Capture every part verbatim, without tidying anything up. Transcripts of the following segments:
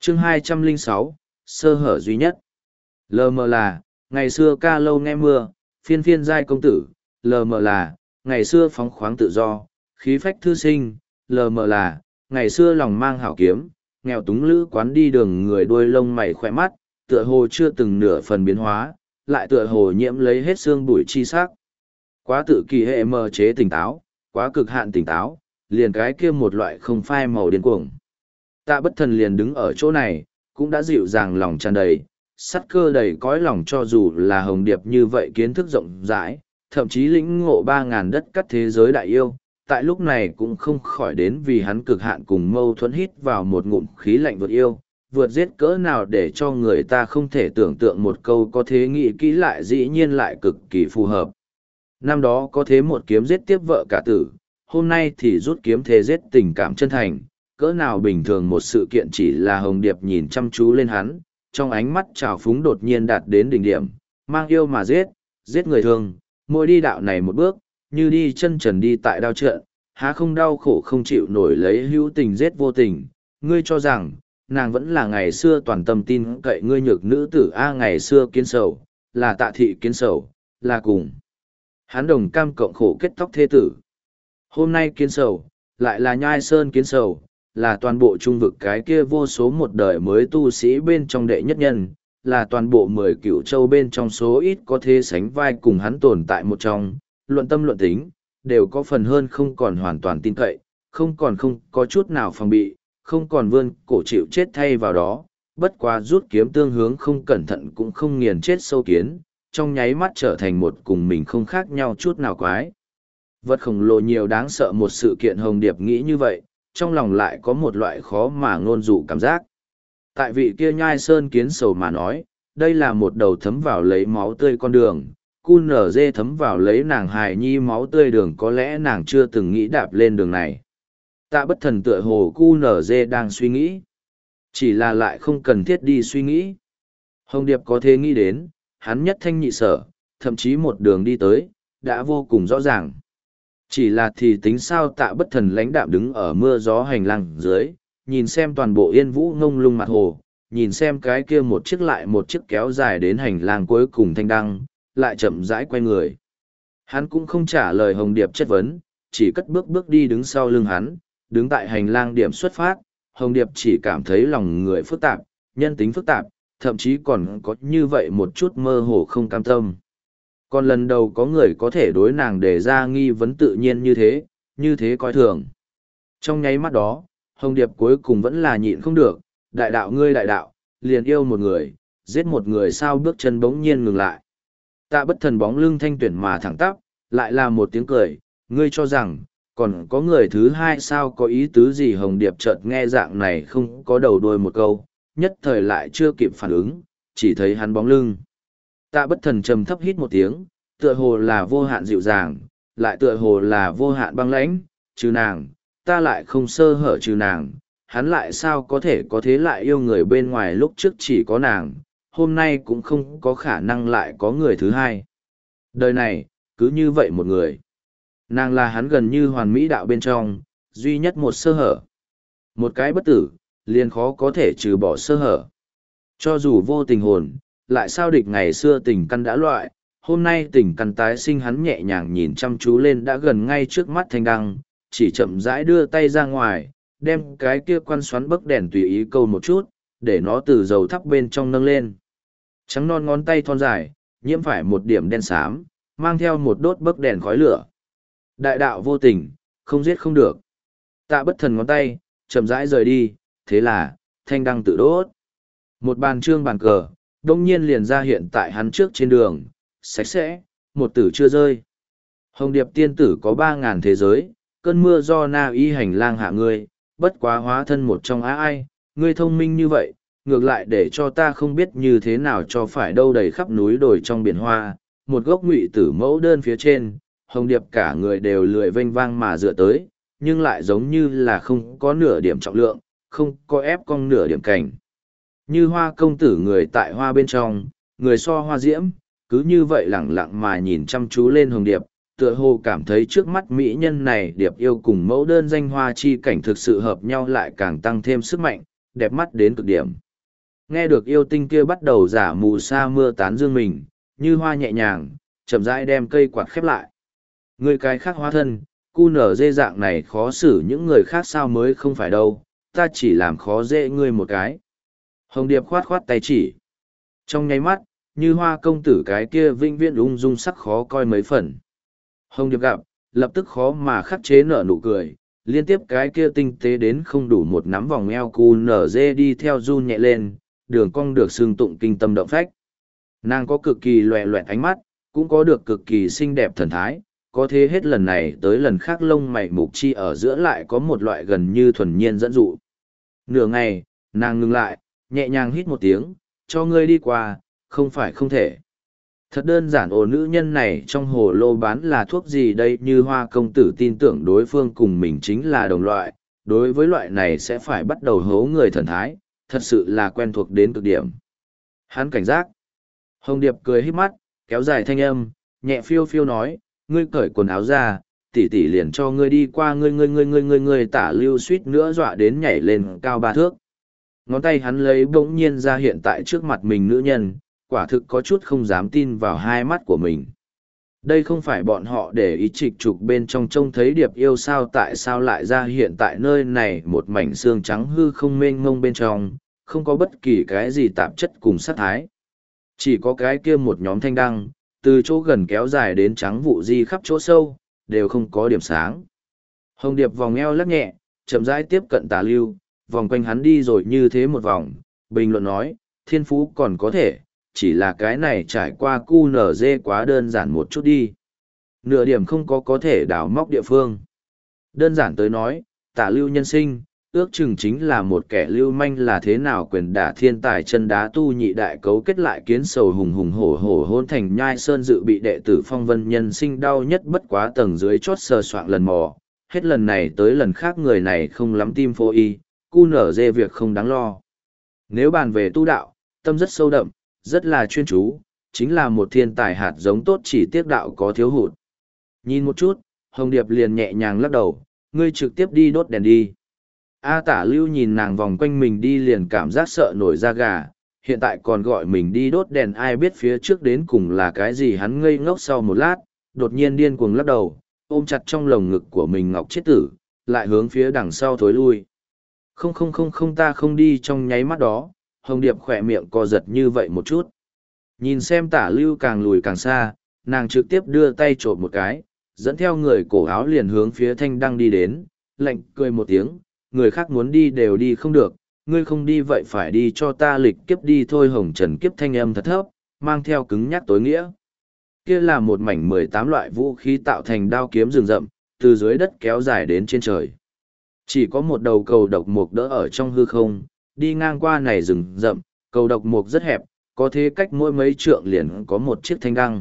chương hai trăm lẻ sáu, sơ hở duy nhất. Lờ mờ là, ngày xưa ca lâu nghe mưa, phiên phiên giai công tử, lờ mờ là, ngày xưa phóng khoáng tự do, khí phách thư sinh, lờ mờ là, ngày xưa lòng mang hảo kiếm, nghèo túng lữ quán đi đường người đuôi lông mày khỏe mắt, tựa hồ chưa từng nửa phần biến hóa, lại tựa hồ nhiễm lấy hết xương bụi chi sắc. Quá tự kỳ hệ mờ chế tỉnh táo, quá cực hạn tỉnh táo, liền cái kia một loại không phai màu điên cuồng. Tạ Bất Thần liền đứng ở chỗ này, cũng đã dịu dàng lòng tràn đầy, sắt cơ đầy cõi lòng, cho dù là Hồng Điệp như vậy kiến thức rộng rãi, thậm chí lĩnh ngộ ba ngàn đất cắt thế giới đại yêu, tại lúc này cũng không khỏi đến vì hắn cực hạn cùng mâu thuẫn hít vào một ngụm khí lạnh vượt yêu, vượt giết cỡ nào để cho người ta không thể tưởng tượng một câu có thế nghĩ kỹ lại dĩ nhiên lại cực kỳ phù hợp. Năm đó có thế một kiếm giết tiếp vợ cả tử, hôm nay thì rút kiếm thế giết tình cảm chân thành, cỡ nào bình thường một sự kiện chỉ là Hồng Điệp nhìn chăm chú lên hắn, trong ánh mắt trào phúng đột nhiên đạt đến đỉnh điểm, mang yêu mà giết, giết người thường, mỗi đi đạo này một bước, như đi chân trần đi tại đao trận, há không đau khổ không chịu nổi lấy hữu tình giết vô tình, ngươi cho rằng, nàng vẫn là ngày xưa toàn tâm tin cậy ngươi nhược nữ tử A ngày xưa kiến sầu, là Tạ thị kiến sầu, là cùng. Hắn đồng cam cộng khổ kết tóc thê tử. Hôm nay kiến sầu, lại là nhai sơn kiến sầu, là toàn bộ trung vực cái kia vô số một đời mới tu sĩ bên trong đệ nhất nhân, là toàn bộ mười cửu châu bên trong số ít có thể sánh vai cùng hắn tồn tại một trong, luận tâm luận tính, đều có phần hơn không còn hoàn toàn tin cậy, không còn không có chút nào phòng bị, không còn vươn cổ chịu chết thay vào đó, bất quá rút kiếm tương hướng không cẩn thận cũng không nghiền chết sâu kiến, trong nháy mắt trở thành một cùng mình không khác nhau chút nào quái. Vật khổng lồ nhiều đáng sợ một sự kiện. Hồng Điệp nghĩ như vậy, trong lòng lại có một loại khó mà ngôn dụ cảm giác. Tại vị kia nhai sơn kiến sầu mà nói, đây là một đầu thấm vào lấy máu tươi con đường, cu nở dê thấm vào lấy nàng hài nhi máu tươi đường, có lẽ nàng chưa từng nghĩ đạp lên đường này. Tạ Bất Thần tựa hồ cu nở dê đang suy nghĩ, chỉ là lại không cần thiết đi suy nghĩ. Hồng Điệp có thể nghĩ đến, hắn nhất thanh nhị sở, thậm chí một đường đi tới, đã vô cùng rõ ràng. Chỉ là thì tính sao. Tạ Bất Thần lãnh đạm đứng ở mưa gió hành lang dưới, nhìn xem toàn bộ yên vũ ngông lung mặt hồ, nhìn xem cái kia một chiếc lại một chiếc kéo dài đến hành lang cuối cùng thanh đăng, lại chậm rãi quay người. Hắn cũng không trả lời Hồng Điệp chất vấn, chỉ cất bước bước đi đứng sau lưng hắn, đứng tại hành lang điểm xuất phát. Hồng Điệp chỉ cảm thấy lòng người phức tạp, nhân tính phức tạp, thậm chí còn có như vậy một chút mơ hồ không cam tâm. Còn lần đầu có người có thể đối nàng đề ra nghi vấn tự nhiên như thế, như thế coi thường. Trong nháy mắt đó, Hồng Điệp cuối cùng vẫn là nhịn không được, đại đạo ngươi đại đạo, liền yêu một người, giết một người sao. Bước chân bỗng nhiên ngừng lại. Tạ Bất Thần bóng lưng thanh tuyển mà thẳng tắp, lại là một tiếng cười, ngươi cho rằng, còn có người thứ hai sao, có ý tứ gì? Hồng Điệp chợt nghe dạng này không có đầu đuôi một câu, nhất thời lại chưa kịp phản ứng, chỉ thấy hắn bóng lưng. Tạ Bất Thần trầm thấp hít một tiếng, tựa hồ là vô hạn dịu dàng, lại tựa hồ là vô hạn băng lãnh, trừ nàng, ta lại không sơ hở, trừ nàng, hắn lại sao có thể có thế lại yêu người bên ngoài, lúc trước chỉ có nàng, hôm nay cũng không có khả năng lại có người thứ hai. Đời này, cứ như vậy một người. Nàng là hắn gần như hoàn mỹ đạo bên trong, duy nhất một sơ hở. Một cái bất tử, liền khó có thể trừ bỏ sơ hở. Cho dù vô tình hồn, lại sao địch ngày xưa tình căn đã loại, hôm nay tình căn tái sinh. Hắn nhẹ nhàng nhìn chăm chú lên đã gần ngay trước mắt thanh đăng, chỉ chậm rãi đưa tay ra ngoài, đem cái kia quan xoắn bấc đèn tùy ý câu một chút, để nó từ dầu thắp bên trong nâng lên. Trắng non ngón tay thon dài, nhiễm phải một điểm đen xám, mang theo một đốt bấc đèn khói lửa. Đại đạo vô tình, không giết không được. Tạ Bất Thần ngón tay, chậm rãi rời đi, thế là, thanh đăng tự đốt. Một bàn trương bàn cờ, đông nhiên liền ra hiện tại hắn trước trên đường, sạch sẽ, một tử chưa rơi. Hồng Điệp tiên tử có ba ngàn thế giới, cơn mưa do na y hành lang hạ ngươi, bất quá hóa thân một trong á ai, ngươi thông minh như vậy, ngược lại để cho ta không biết như thế nào cho phải đâu. Đầy khắp núi đồi trong biển hoa, một gốc ngụy tử mẫu đơn phía trên, Hồng Điệp cả người đều lười vênh vang mà dựa tới, nhưng lại giống như là không có nửa điểm trọng lượng, không có ép cong nửa điểm cảnh. Như hoa công tử người tại hoa bên trong, người so hoa diễm, cứ như vậy lẳng lặng mà nhìn chăm chú lên Hồng Điệp, tựa hồ cảm thấy trước mắt mỹ nhân này Điệp yêu cùng mẫu đơn danh hoa chi cảnh thực sự hợp nhau, lại càng tăng thêm sức mạnh, đẹp mắt đến cực điểm. Nghe được yêu tinh kia bắt đầu giả mù sa mưa tán dương mình, như hoa nhẹ nhàng, chậm rãi đem cây quạt khép lại. Người cái khác hóa thân, cu nở dê dạng này khó xử những người khác sao mới không phải đâu, ta chỉ làm khó dễ ngươi một cái. Hồng Điệp khoát khoát tay chỉ. Trong nháy mắt, như hoa công tử cái kia vinh viễn ung dung sắc khó coi mấy phần. Hồng Điệp gặp, lập tức khó mà khắc chế nở nụ cười, liên tiếp cái kia tinh tế đến không đủ một nắm vòng eo cu nở dê đi theo run nhẹ lên, đường cong được xương tụng kinh tâm động phách. Nàng có cực kỳ loẹ loẹt ánh mắt, cũng có được cực kỳ xinh đẹp thần thái, có thế hết lần này tới lần khác lông mày mục chi ở giữa lại có một loại gần như thuần nhiên dẫn dụ. Nửa ngày, nàng ngừng lại, nhẹ nhàng hít một tiếng, cho ngươi đi qua, không phải không thể. Thật đơn giản, ổ nữ nhân này trong hồ lô bán là thuốc gì đây, như hoa công tử tin tưởng đối phương cùng mình chính là đồng loại, đối với loại này sẽ phải bắt đầu hố người thần thái, thật sự là quen thuộc đến cực điểm. Hắn cảnh giác. Hồng Điệp cười hít mắt, kéo dài thanh âm, nhẹ phiêu phiêu nói, ngươi cởi quần áo ra, tỷ tỷ liền cho ngươi đi qua, ngươi ngươi ngươi ngươi ngươi ngươi tả lưu suýt nữa dọa đến nhảy lên cao ba thước. Ngón tay hắn lấy bỗng nhiên ra hiện tại trước mặt mình nữ nhân, quả thực có chút không dám tin vào hai mắt của mình. Đây không phải bọn họ để ý trịch trục bên trong trông thấy điệp yêu sao, tại sao lại ra hiện tại nơi này một mảnh xương trắng hư không mênh mông bên trong, không có bất kỳ cái gì tạp chất cùng sát thái. Chỉ có cái kia một nhóm thanh đăng, từ chỗ gần kéo dài đến trắng vụ di khắp chỗ sâu, đều không có điểm sáng. Hồng Điệp vòng eo lắc nhẹ, chậm rãi tiếp cận Tả Lưu, vòng quanh hắn đi rồi như thế một vòng, bình luận nói, thiên phú còn có thể, chỉ là cái này trải qua cu nở dê quá đơn giản một chút đi. Nửa điểm không có có thể đào móc địa phương. Đơn giản tới nói, Tả Lưu nhân sinh, ước chừng chính là một kẻ lưu manh là thế nào quyền đả thiên tài chân đá tu nhị đại cấu kết lại kiến sầu hùng hùng hổ hổ hôn thành nhai sơn dự bị đệ tử phong vân nhân sinh đau nhất bất quá tầng dưới chót sờ soạng lần mò, hết lần này tới lần khác người này không lắm tim phô y, cu nở dê việc không đáng lo. Nếu bàn về tu đạo, tâm rất sâu đậm, rất là chuyên chú, chính là một thiên tài hạt giống tốt, chỉ tiếc đạo có thiếu hụt. Nhìn một chút, Hồng Điệp liền nhẹ nhàng lắc đầu, ngươi trực tiếp đi đốt đèn đi. A Tả Lưu nhìn nàng vòng quanh mình đi liền cảm giác sợ nổi da gà, hiện tại còn gọi mình đi đốt đèn, ai biết phía trước đến cùng là cái gì. Hắn ngây ngốc sau một lát, đột nhiên điên cuồng lắc đầu, ôm chặt trong lồng ngực của mình ngọc chết tử, lại hướng phía đằng sau thối lui. Không không không không, ta không đi. Trong nháy mắt đó, Hồng Điệp khỏe miệng co giật như vậy một chút. Nhìn xem Tả Lưu càng lùi càng xa, nàng trực tiếp đưa tay trộm một cái, dẫn theo người cổ áo liền hướng phía thanh đăng đi đến, lạnh cười một tiếng, người khác muốn đi đều đi không được, ngươi không đi vậy phải đi cho ta lịch kiếp đi thôi. Hồng Trần kiếp thanh âm thật thấp, mang theo cứng nhắc tối nghĩa. Kia là một mảnh mười tám loại vũ khí tạo thành đao kiếm rừng rậm, từ dưới đất kéo dài đến trên trời. Chỉ có một đầu cầu độc mục đỡ ở trong hư không, đi ngang qua này rừng rậm, cầu độc mục rất hẹp, có thế cách mỗi mấy trượng liền có một chiếc thanh đăng.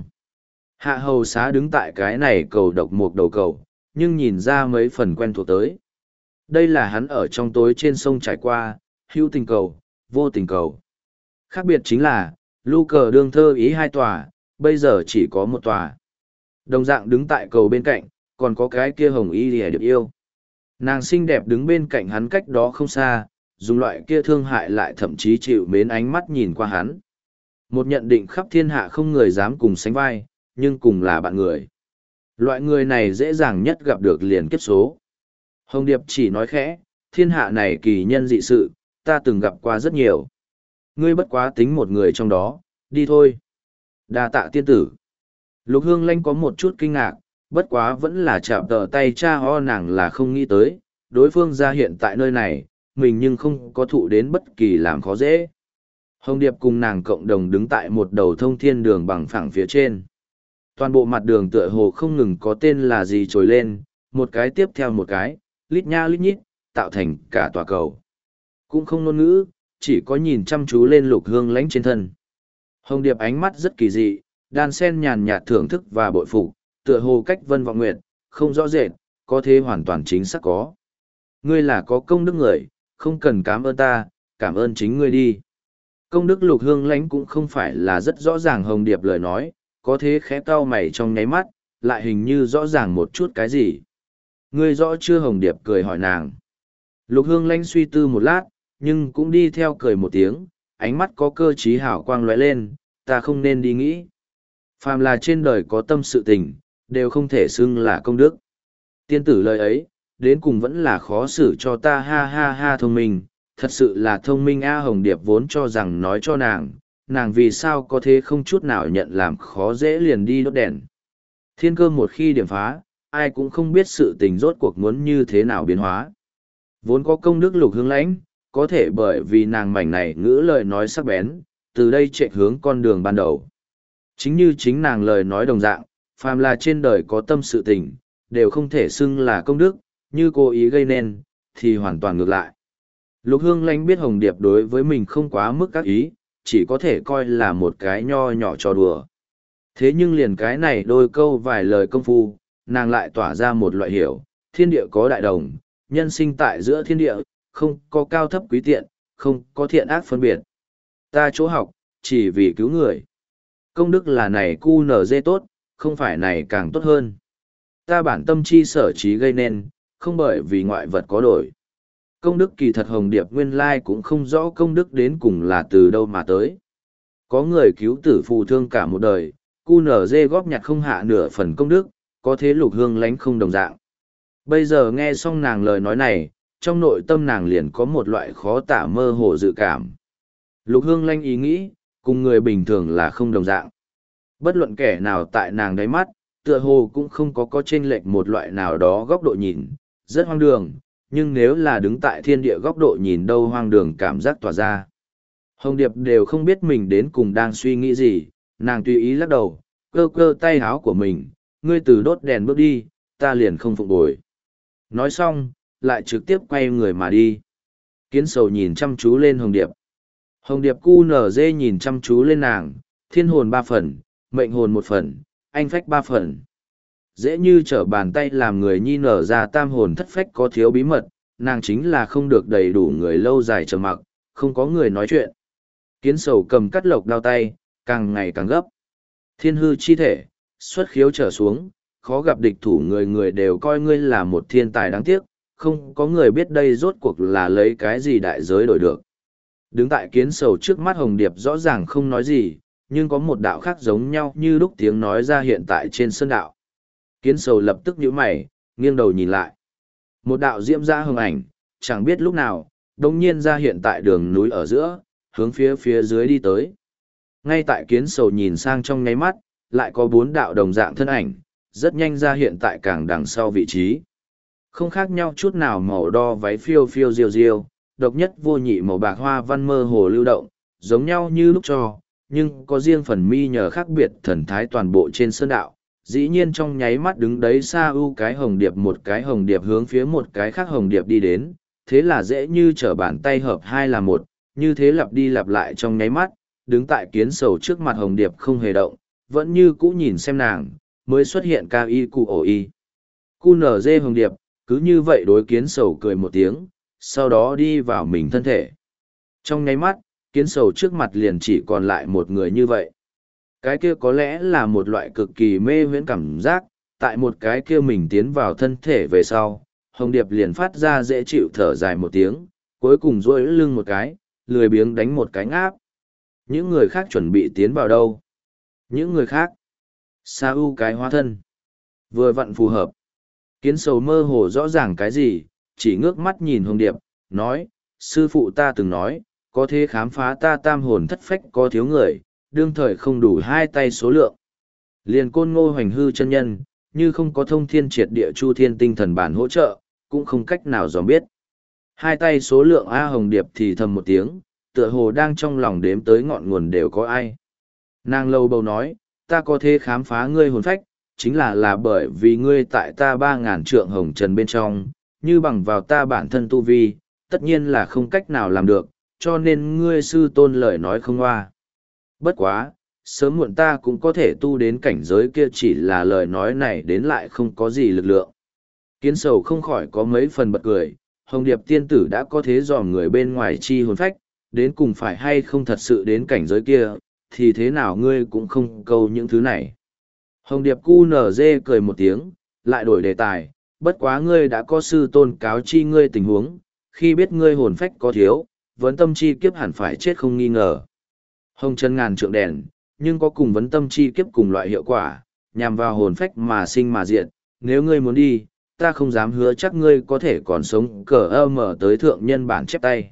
Hạ hầu xá đứng tại cái này cầu độc mục đầu cầu, nhưng nhìn ra mấy phần quen thuộc tới. Đây là hắn ở trong tối trên sông trải qua, hữu tình cầu, vô tình cầu. Khác biệt chính là, lưu cờ đương thơ ý hai tòa, bây giờ chỉ có một tòa. Đồng dạng đứng tại cầu bên cạnh, còn có cái kia hồng y lìa điệp yêu. Nàng xinh đẹp đứng bên cạnh hắn cách đó không xa, dùng loại kia thương hại lại thậm chí chịu mến ánh mắt nhìn qua hắn. Một nhận định khắp thiên hạ không người dám cùng sánh vai, nhưng cùng là bạn người. Loại người này dễ dàng nhất gặp được liền kiếp số. Hồng Điệp chỉ nói khẽ, thiên hạ này kỳ nhân dị sự, ta từng gặp qua rất nhiều. Ngươi bất quá tính một người trong đó, đi thôi. Đa tạ tiên tử. Lục Hương Lanh có một chút kinh ngạc, bất quá vẫn là chạm tờ tay cha ho, nàng là không nghĩ tới, đối phương ra hiện tại nơi này, mình nhưng không có thụ đến bất kỳ làm khó dễ. Hồng Điệp cùng nàng cộng đồng đứng tại một đầu thông thiên đường bằng phẳng phía trên. Toàn bộ mặt đường tựa hồ không ngừng có tên là gì trồi lên, một cái tiếp theo một cái, lít nha lít nhít, tạo thành cả tòa cầu. Cũng không ngôn ngữ, chỉ có nhìn chăm chú lên Lục Hương Lãnh trên thân. Hồng Điệp ánh mắt rất kỳ dị, đan sen nhàn nhạt thưởng thức và bội phục, tựa hồ cách vân vọng nguyệt, không rõ rệt, có thế hoàn toàn chính xác có. Ngươi là có công đức người, không cần cảm ơn ta, cảm ơn chính ngươi đi. Công đức Lục Hương Lãnh cũng không phải là rất rõ ràng Hồng Điệp lời nói, có thế khẽ cau mày trong nháy mắt, lại hình như rõ ràng một chút cái gì. Ngươi rõ chưa? Hồng Điệp cười hỏi nàng. Lục Hương Lãnh suy tư một lát, nhưng cũng đi theo cười một tiếng, ánh mắt có cơ trí hảo quang lóe lên, ta không nên đi nghĩ. Phàm là trên đời có tâm sự tình, đều không thể xưng là công đức. Tiên tử lời ấy, đến cùng vẫn là khó xử cho ta ha ha ha thông minh, thật sự là thông minh A Hồng Điệp vốn cho rằng nói cho nàng, nàng vì sao có thế không chút nào nhận làm khó dễ liền đi đốt đèn. Thiên cơ một khi điểm phá, ai cũng không biết sự tình rốt cuộc muốn như thế nào biến hóa. Vốn có công đức Lục Hương Lãnh, có thể bởi vì nàng mảnh này ngữ lời nói sắc bén, từ đây chạy hướng con đường ban đầu. Chính như chính nàng lời nói đồng dạng, phàm là trên đời có tâm sự tình, đều không thể xưng là công đức, như cố ý gây nên, thì hoàn toàn ngược lại. Lục Hương Lãnh biết Hồng Điệp đối với mình không quá mức các ý, chỉ có thể coi là một cái nho nhỏ trò đùa. Thế nhưng liền cái này đôi câu vài lời công phu, nàng lại tỏa ra một loại hiểu, thiên địa có đại đồng, nhân sinh tại giữa thiên địa, không có cao thấp quý tiện, không có thiện ác phân biệt. Ta chỗ học, chỉ vì cứu người. Công đức là này cu nở dê tốt, không phải này càng tốt hơn. Ta bản tâm chi sở trí gây nên, không bởi vì ngoại vật có đổi. Công đức kỳ thật Hồng Điệp nguyên lai cũng không rõ công đức đến cùng là từ đâu mà tới. Có người cứu tử phù thương cả một đời, cu nở dê góp nhặt không hạ nửa phần công đức, có thế Lục Hương Lãnh không đồng dạng. Bây giờ nghe xong nàng lời nói này, trong nội tâm nàng liền có một loại khó tả mơ hồ dự cảm. Lục Hương Lãnh ý nghĩ, cùng người bình thường là không đồng dạng. Bất luận kẻ nào tại nàng đáy mắt, tựa hồ cũng không có có chênh lệch một loại nào đó góc độ nhìn, rất hoang đường, nhưng nếu là đứng tại thiên địa góc độ nhìn đâu hoang đường cảm giác tỏa ra. Hồng Điệp đều không biết mình đến cùng đang suy nghĩ gì, nàng tùy ý lắc đầu, cơ cơ tay háo của mình, ngươi từ đốt đèn bước đi, ta liền không phụng bồi. Nói xong, lại trực tiếp quay người mà đi. Kiến sầu nhìn chăm chú lên Hồng Điệp. Hồng Điệp cu nở dê nhìn chăm chú lên nàng, thiên hồn ba phần, mệnh hồn một phần, anh phách ba phần. Dễ như trở bàn tay làm người nhi nở ra tam hồn thất phách có thiếu bí mật, nàng chính là không được đầy đủ người lâu dài trầm mặc, không có người nói chuyện. Kiến sầu cầm cắt lộc đao tay, càng ngày càng gấp. Thiên hư chi thể, xuất khiếu trở xuống, khó gặp địch thủ người người đều coi ngươi là một thiên tài đáng tiếc, không có người biết đây rốt cuộc là lấy cái gì đại giới đổi được. Đứng tại kiến sầu trước mắt Hồng Điệp rõ ràng không nói gì, nhưng có một đạo khác giống nhau như lúc tiếng nói ra hiện tại trên sơn đạo. Kiến sầu lập tức nhíu mày, nghiêng đầu nhìn lại. Một đạo diễm ra hồng ảnh, chẳng biết lúc nào, đồng nhiên ra hiện tại đường núi ở giữa, hướng phía phía dưới đi tới. Ngay tại kiến sầu nhìn sang trong nháy mắt, lại có bốn đạo đồng dạng thân ảnh, rất nhanh ra hiện tại càng đằng sau vị trí. Không khác nhau chút nào màu đo váy phiêu phiêu diêu diêu, độc nhất vô nhị màu bạc hoa văn mơ hồ lưu động, giống nhau như lúc cho, nhưng có riêng phần mi nhờ khác biệt thần thái toàn bộ trên sơn đạo. Dĩ nhiên trong nháy mắt đứng đấy xa ưu cái hồng điệp một cái hồng điệp hướng phía một cái khác hồng điệp đi đến, thế là dễ như trở bàn tay hợp hai là một, như thế lặp đi lặp lại trong nháy mắt, đứng tại kiến sầu trước mặt hồng điệp không hề động, vẫn như cũ nhìn xem nàng, mới xuất hiện ca y cụ ổ y. Cu nở dê hồng điệp, cứ như vậy đối kiến sầu cười một tiếng, sau đó đi vào mình thân thể. Trong nháy mắt, kiến sầu trước mặt liền chỉ còn lại một người như vậy. Cái kia có lẽ là một loại cực kỳ mê huyễn cảm giác, tại một cái kia mình tiến vào thân thể về sau, hồng điệp liền phát ra dễ chịu thở dài một tiếng, cuối cùng duỗi lưng một cái, lười biếng đánh một cái ngáp. Những người khác chuẩn bị tiến vào đâu? Những người khác? Sa u cái hóa thân. Vừa vặn phù hợp. Kiến sầu mơ hồ rõ ràng cái gì, chỉ ngước mắt nhìn hồng điệp, nói, sư phụ ta từng nói, có thể khám phá ta tam hồn thất phách có thiếu người, đương thời không đủ hai tay số lượng. Liền côn ngô hoành hư chân nhân, như không có thông thiên triệt địa chu thiên tinh thần bản hỗ trợ, cũng không cách nào dòm biết. Hai tay số lượng A Hồng Điệp thì thầm một tiếng, tựa hồ đang trong lòng đếm tới ngọn nguồn đều có ai. Nàng lâu bầu nói, ta có thể khám phá ngươi hồn phách, chính là là bởi vì ngươi tại ta ba ngàn trượng hồng trần bên trong, như bằng vào ta bản thân tu vi, tất nhiên là không cách nào làm được, cho nên ngươi sư tôn lời nói không hoa. Bất quá, sớm muộn ta cũng có thể tu đến cảnh giới kia, chỉ là lời nói này đến lại không có gì lực lượng. Kiến sầu không khỏi có mấy phần bật cười, Hồng Điệp tiên tử đã có thế dòm người bên ngoài chi hồn phách, đến cùng phải hay không thật sự đến cảnh giới kia, thì thế nào ngươi cũng không câu những thứ này. Hồng Điệp cu nở dê cười một tiếng, lại đổi đề tài, bất quá ngươi đã có sư tôn cáo chi ngươi tình huống, khi biết ngươi hồn phách có thiếu, vấn tâm chi kiếp hẳn phải chết không nghi ngờ. Hồng chân ngàn trượng đèn, nhưng có cùng vấn tâm chi kiếp cùng loại hiệu quả, nhằm vào hồn phách mà sinh mà diệt. Nếu ngươi muốn đi, ta không dám hứa chắc ngươi có thể còn sống cờ ơ mở tới thượng nhân bản chép tay.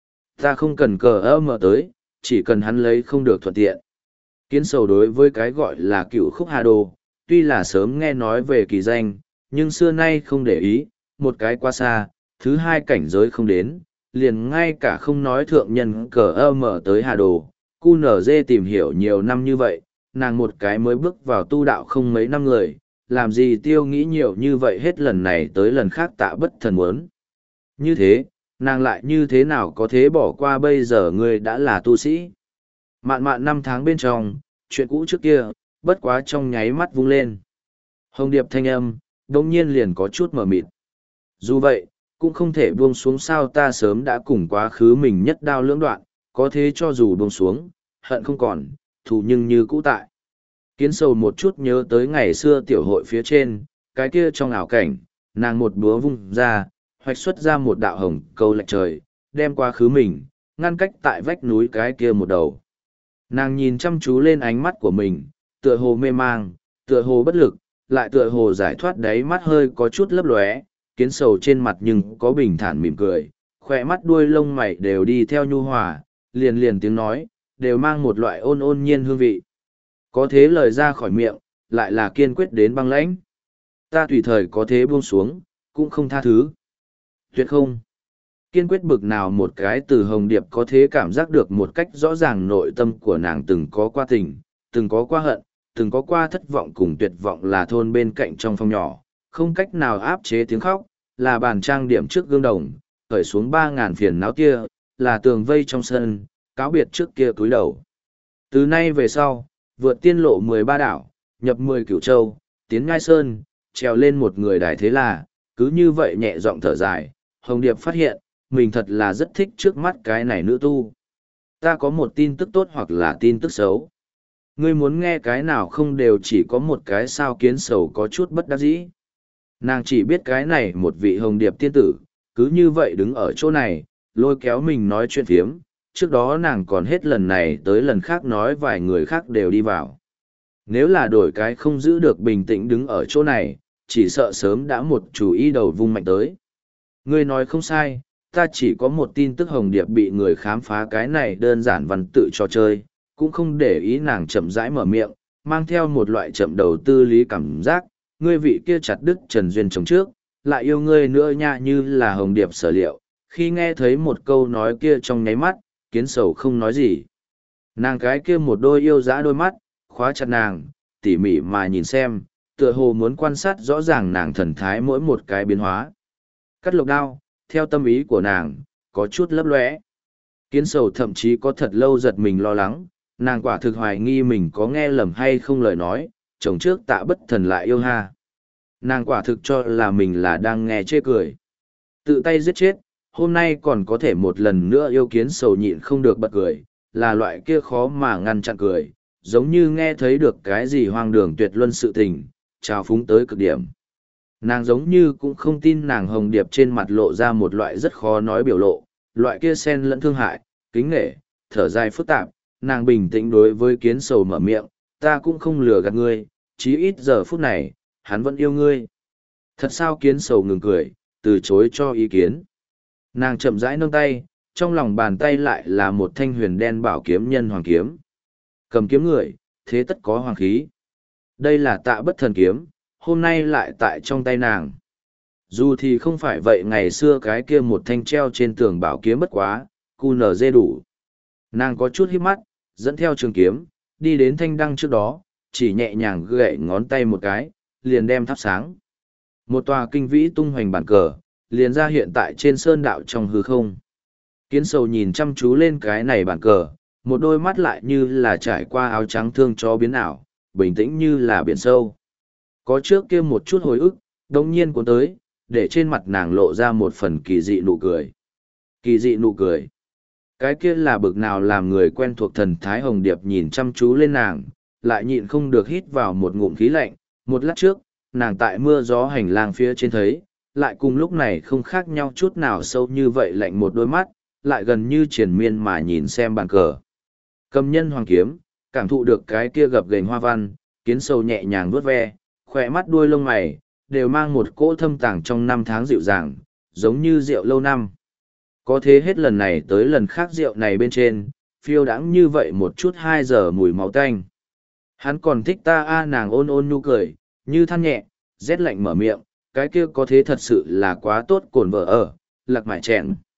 Ta không cần cờ ơ mở tới, chỉ cần hắn lấy không được thuận tiện. Kiến sầu đối với cái gọi là cựu khúc hà đồ, tuy là sớm nghe nói về kỳ danh, nhưng xưa nay không để ý, một cái quá xa, thứ hai cảnh giới không đến, liền ngay cả không nói thượng nhân cờ ơ mở tới hà đồ. Cu nở dê tìm hiểu nhiều năm như vậy, nàng một cái mới bước vào tu đạo không mấy năm người, làm gì tiêu nghĩ nhiều như vậy hết lần này tới lần khác tạ bất thần muốn. Như thế, nàng lại như thế nào có thế bỏ qua bây giờ ngươi đã là tu sĩ. Mạn mạn năm tháng bên trong, chuyện cũ trước kia, bất quá trong nháy mắt vung lên. Hồng điệp thanh âm, đồng nhiên liền có chút mờ mịt. Dù vậy, cũng không thể buông xuống sao ta sớm đã cùng quá khứ mình nhất đao lưỡng đoạn, có thế cho dù buông xuống, hận không còn, thù nhưng như cũ tại. Kiến sầu một chút nhớ tới ngày xưa tiểu hội phía trên, cái kia trong ảo cảnh, nàng một búa vung ra, hoạch xuất ra một đạo hồng câu lệch trời, đem quá khứ mình, ngăn cách tại vách núi cái kia một đầu. Nàng nhìn chăm chú lên ánh mắt của mình, tựa hồ mê mang, tựa hồ bất lực, lại tựa hồ giải thoát đáy mắt hơi có chút lấp lóe, kiến sầu trên mặt nhưng có bình thản mỉm cười, khỏe mắt đuôi lông mày đều đi theo nhu hòa, liền liền tiếng nói, đều mang một loại ôn ôn nhiên hương vị. Có thế lời ra khỏi miệng, lại là kiên quyết đến băng lãnh. Ta tùy thời có thế buông xuống, cũng không tha thứ. Tuyệt không. Kiên quyết bực nào một cái từ hồng điệp có thế cảm giác được một cách rõ ràng nội tâm của nàng từng có qua tình, từng có qua hận, từng có qua thất vọng cùng tuyệt vọng là thôn bên cạnh trong phòng nhỏ, không cách nào áp chế tiếng khóc, là bàn trang điểm trước gương đồng, khởi xuống ba ngàn phiền não kia, là tường vây trong sân, cáo biệt trước kia túi đầu. Từ nay về sau, vượt tiên lộ mười ba đảo, nhập mười cửu châu, tiến ngai sơn, trèo lên một người đài thế là, cứ như vậy nhẹ giọng thở dài, Hồng Điệp phát hiện, mình thật là rất thích trước mắt cái này nữ tu. Ta có một tin tức tốt hoặc là tin tức xấu. Ngươi muốn nghe cái nào không đều chỉ có một cái sao kiến sầu có chút bất đắc dĩ. Nàng chỉ biết cái này một vị Hồng Điệp tiên tử, cứ như vậy đứng ở chỗ này, lôi kéo mình nói chuyện phiếm. Trước đó nàng còn hết lần này tới lần khác nói vài người khác đều đi vào. Nếu là đổi cái không giữ được bình tĩnh đứng ở chỗ này, chỉ sợ sớm đã một chủ ý đầu vung mạnh tới. Ngươi nói không sai, ta chỉ có một tin tức Hồng Điệp bị người khám phá cái này đơn giản văn tự trò chơi, cũng không để ý nàng chậm rãi mở miệng, mang theo một loại chậm đầu tư lý cảm giác, ngươi vị kia chặt đứt Trần Duyên chồng trước, lại yêu ngươi nữa nha như là Hồng Điệp sở liệu, khi nghe thấy một câu nói kia trong nháy mắt, kiến sầu không nói gì. Nàng cái kia một đôi yêu dã đôi mắt, khóa chặt nàng, tỉ mỉ mà nhìn xem, tựa hồ muốn quan sát rõ ràng nàng thần thái mỗi một cái biến hóa. Cắt lục đao, theo tâm ý của nàng, có chút lấp lóe. Kiến sầu thậm chí có thật lâu giật mình lo lắng, nàng quả thực hoài nghi mình có nghe lầm hay không lời nói, chồng trước tạ bất thần lại yêu ha. Nàng quả thực cho là mình là đang nghe chê cười. Tự tay giết chết, hôm nay còn có thể một lần nữa yêu kiến sầu nhịn không được bật cười, là loại kia khó mà ngăn chặn cười, giống như nghe thấy được cái gì hoang đường tuyệt luân sự tình, trào phúng tới cực điểm. Nàng giống như cũng không tin nàng Hồng Điệp trên mặt lộ ra một loại rất khó nói biểu lộ, loại kia sen lẫn thương hại, kính nghệ, thở dài phức tạp, nàng bình tĩnh đối với kiến sầu mở miệng, ta cũng không lừa gạt ngươi, chí ít giờ phút này, hắn vẫn yêu ngươi. Thật sao kiến sầu ngừng cười, từ chối cho ý kiến. Nàng chậm rãi nâng tay, trong lòng bàn tay lại là một thanh huyền đen bảo kiếm nhân hoàng kiếm. Cầm kiếm người, thế tất có hoàng khí. Đây là tạ bất thần kiếm, hôm nay lại tại trong tay nàng. Dù thì không phải vậy ngày xưa cái kia một thanh treo trên tường bảo kiếm bất quá, cu nở dê đủ. Nàng có chút hít mắt, dẫn theo trường kiếm, đi đến thanh đăng trước đó, chỉ nhẹ nhàng gậy ngón tay một cái, liền đem thắp sáng. Một tòa kinh vĩ tung hoành bản cờ, liền ra hiện tại trên sơn đạo trong hư không. Kiến sầu nhìn chăm chú lên cái này bản cờ, một đôi mắt lại như là trải qua áo trắng thương cho biến ảo, bình tĩnh như là biển sâu. Có trước kia một chút hồi ức, đồng nhiên cuốn tới, để trên mặt nàng lộ ra một phần kỳ dị nụ cười. Kỳ dị nụ cười. Cái kia là bực nào làm người quen thuộc thần Thái Hồng Điệp nhìn chăm chú lên nàng, lại nhịn không được hít vào một ngụm khí lạnh. Một lát trước, nàng tại mưa gió hành lang phía trên thấy, lại cùng lúc này không khác nhau chút nào sâu như vậy lạnh một đôi mắt, lại gần như triền miên mà nhìn xem bàn cờ. Cầm nhân hoàng kiếm, cảm thụ được cái kia gập ghềnh hoa văn, kiến sâu nhẹ nhàng vuốt ve, khỏe mắt đuôi lông mày, đều mang một cỗ thâm tàng trong năm tháng dịu dàng, giống như rượu lâu năm. Có thế hết lần này tới lần khác rượu này bên trên, phiêu đãng như vậy một chút hai giờ mùi máu tanh. Hắn còn thích ta a nàng ôn ôn nhu cười, như than nhẹ, rét lạnh mở miệng, cái kia có thế thật sự là quá tốt cồn vợ ở, lạc mải chèn.